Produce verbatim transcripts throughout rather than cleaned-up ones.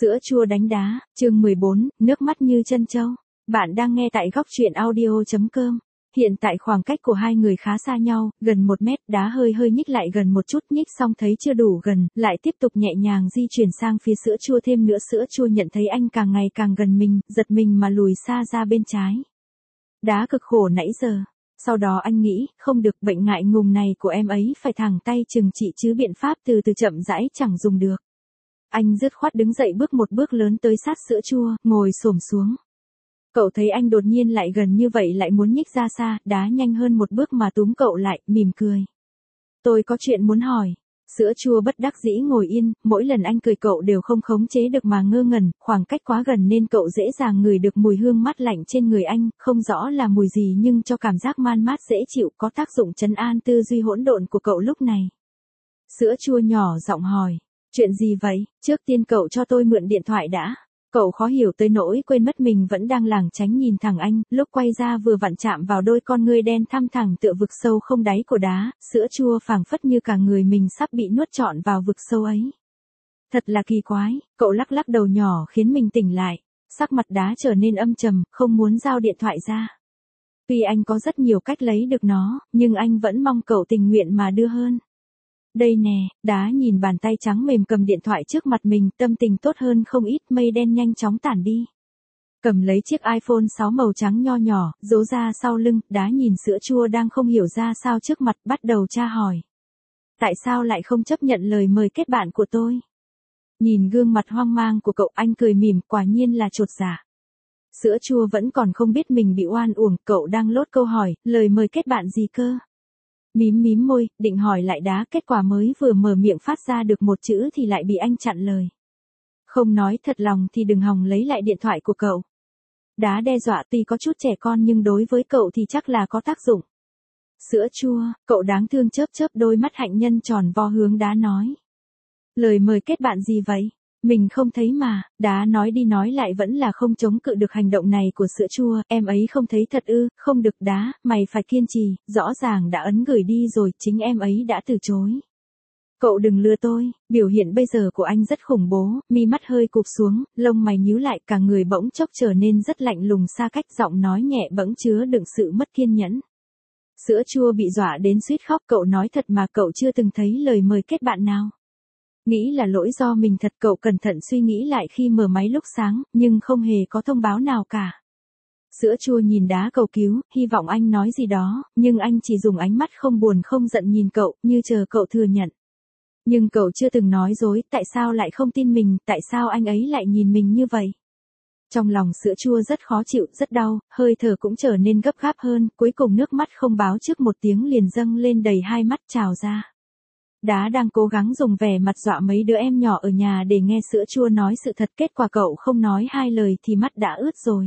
Sữa chua đánh đá, chương mười bốn, nước mắt như trân châu. Bạn đang nghe tại góc truyện audio chấm com. Hiện tại khoảng cách của hai người khá xa nhau, gần một mét, đá hơi hơi nhích lại gần một chút, nhích xong thấy chưa đủ gần, lại tiếp tục nhẹ nhàng di chuyển sang phía sữa chua thêm nữa. Sữa chua nhận thấy anh càng ngày càng gần mình, giật mình mà lùi xa ra bên trái. Đá cực khổ nãy giờ. Sau đó anh nghĩ, không được, bệnh ngại ngùng này của em ấy phải thẳng tay trừng trị chứ biện pháp từ từ chậm rãi chẳng dùng được. Anh dứt khoát đứng dậy bước một bước lớn tới sát sữa chua, ngồi xổm xuống. Cậu thấy anh đột nhiên lại gần như vậy lại muốn nhích ra xa, đá nhanh hơn một bước mà túm cậu lại, mỉm cười. Tôi có chuyện muốn hỏi. Sữa chua bất đắc dĩ ngồi yên, mỗi lần anh cười cậu đều không khống chế được mà ngơ ngẩn, khoảng cách quá gần nên cậu dễ dàng ngửi được mùi hương mát lạnh trên người anh, không rõ là mùi gì nhưng cho cảm giác man mát dễ chịu, có tác dụng trấn an tư duy hỗn độn của cậu lúc này. Sữa chua nhỏ giọng hỏi. Chuyện gì vậy? Trước tiên cậu cho tôi mượn điện thoại đã. Cậu khó hiểu tới nỗi quên mất mình vẫn đang lảng tránh nhìn thẳng anh, lúc quay ra vừa vặn chạm vào đôi con ngươi đen thăm thẳng tựa vực sâu không đáy của đá, sữa chua phảng phất như cả người mình sắp bị nuốt trọn vào vực sâu ấy. Thật là kỳ quái, cậu lắc lắc đầu nhỏ khiến mình tỉnh lại, sắc mặt đá trở nên âm trầm, không muốn giao điện thoại ra. Tuy anh có rất nhiều cách lấy được nó, nhưng anh vẫn mong cậu tình nguyện mà đưa hơn. Đây nè, đá nhìn bàn tay trắng mềm cầm điện thoại trước mặt mình, tâm tình tốt hơn không ít, mây đen nhanh chóng tản đi. Cầm lấy chiếc iPhone sáu màu trắng nho nhỏ, giấu ra sau lưng, đá nhìn sữa chua đang không hiểu ra sao trước mặt, bắt đầu tra hỏi. Tại sao lại không chấp nhận lời mời kết bạn của tôi? Nhìn gương mặt hoang mang của cậu, anh cười mỉm, quả nhiên là chột dạ. Sữa chua vẫn còn không biết mình bị oan uổng, cậu đang lốt câu hỏi, lời mời kết bạn gì cơ? Mím mím môi, định hỏi lại đá, kết quả mới vừa mở miệng phát ra được một chữ thì lại bị anh chặn lời. Không nói thật lòng thì đừng hòng lấy lại điện thoại của cậu. Đá đe dọa tuy có chút trẻ con nhưng đối với cậu thì chắc là có tác dụng. Sữa chua, cậu đáng thương chớp chớp đôi mắt hạnh nhân tròn vo hướng đá nói. Lời mời kết bạn gì vậy? Mình không thấy mà, đá nói đi nói lại vẫn là không chống cự được hành động này của sữa chua, em ấy không thấy thật ư, không được đá, mày phải kiên trì, rõ ràng đã ấn gửi đi rồi, chính em ấy đã từ chối. Cậu đừng lừa tôi, biểu hiện bây giờ của anh rất khủng bố, mi mắt hơi cụp xuống, lông mày nhíu lại, cả người bỗng chốc trở nên rất lạnh lùng xa cách, giọng nói nhẹ bỗng chứa đựng sự mất kiên nhẫn. Sữa chua bị dọa đến suýt khóc, cậu nói thật mà cậu chưa từng thấy lời mời kết bạn nào. Nghĩ là lỗi do mình thật, cậu cẩn thận suy nghĩ lại khi mở máy lúc sáng, nhưng không hề có thông báo nào cả. Sữa chua nhìn đá cầu cứu, hy vọng anh nói gì đó, nhưng anh chỉ dùng ánh mắt không buồn không giận nhìn cậu, như chờ cậu thừa nhận. Nhưng cậu chưa từng nói dối, tại sao lại không tin mình, tại sao anh ấy lại nhìn mình như vậy? Trong lòng sữa chua rất khó chịu, rất đau, hơi thở cũng trở nên gấp gáp hơn, cuối cùng nước mắt không báo trước một tiếng liền dâng lên đầy hai mắt trào ra. Đá đang cố gắng dùng vẻ mặt dọa mấy đứa em nhỏ ở nhà để nghe sữa chua nói sự thật, kết quả cậu không nói hai lời thì mắt đã ướt rồi.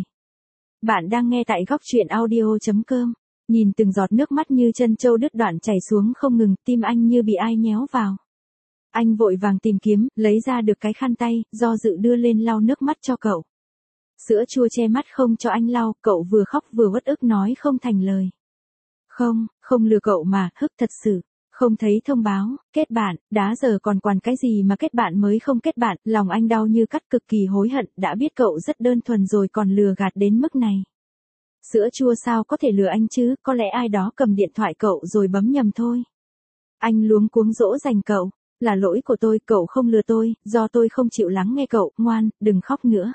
Bạn đang nghe tại góc truyện audio chấm com. Nhìn từng giọt nước mắt như chân trâu đứt đoạn chảy xuống không ngừng, tim anh như bị ai nhéo vào. Anh vội vàng tìm kiếm, lấy ra được cái khăn tay, do dự đưa lên lau nước mắt cho cậu. Sữa chua che mắt không cho anh lau, cậu vừa khóc vừa uất ức nói không thành lời. Không, không lừa cậu mà, hức thật sự. Không thấy thông báo, kết bạn, đá giờ còn quản cái gì mà kết bạn mới không kết bạn, lòng anh đau như cắt, cực kỳ hối hận, đã biết cậu rất đơn thuần rồi còn lừa gạt đến mức này. Sữa chua sao có thể lừa anh chứ, có lẽ ai đó cầm điện thoại cậu rồi bấm nhầm thôi. Anh luống cuống dỗ dành cậu, là lỗi của tôi, cậu không lừa tôi, do tôi không chịu lắng nghe cậu, ngoan, đừng khóc nữa.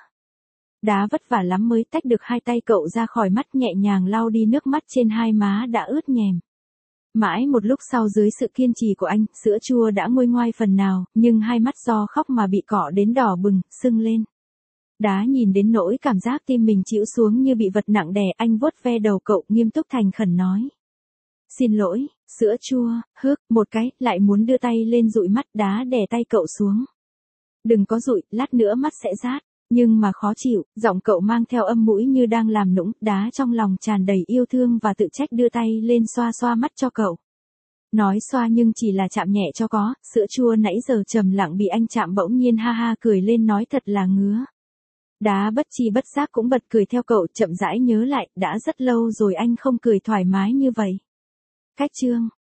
Đá vất vả lắm mới tách được hai tay cậu ra khỏi mắt, nhẹ nhàng lau đi nước mắt trên hai má đã ướt nhèm. Mãi một lúc sau dưới sự kiên trì của anh, sữa chua đã nguôi ngoai phần nào, nhưng hai mắt do khóc mà bị cọ đến đỏ bừng, sưng lên. Đá nhìn đến nỗi cảm giác tim mình chịu xuống như bị vật nặng đè, anh vuốt ve đầu cậu nghiêm túc thành khẩn nói. Xin lỗi, sữa chua, hức, một cái, lại muốn đưa tay lên dụi mắt, đá đè tay cậu xuống. Đừng có dụi, lát nữa mắt sẽ rát. Nhưng mà khó chịu, giọng cậu mang theo âm mũi như đang làm nũng, đá trong lòng tràn đầy yêu thương và tự trách đưa tay lên xoa xoa mắt cho cậu. Nói xoa nhưng chỉ là chạm nhẹ cho có, sữa chua nãy giờ trầm lặng bị anh chạm bỗng nhiên ha ha cười lên nói thật là ngứa. Đá bất chi bất giác cũng bật cười theo cậu, chậm rãi nhớ lại, đã rất lâu rồi anh không cười thoải mái như vậy. Cách chương,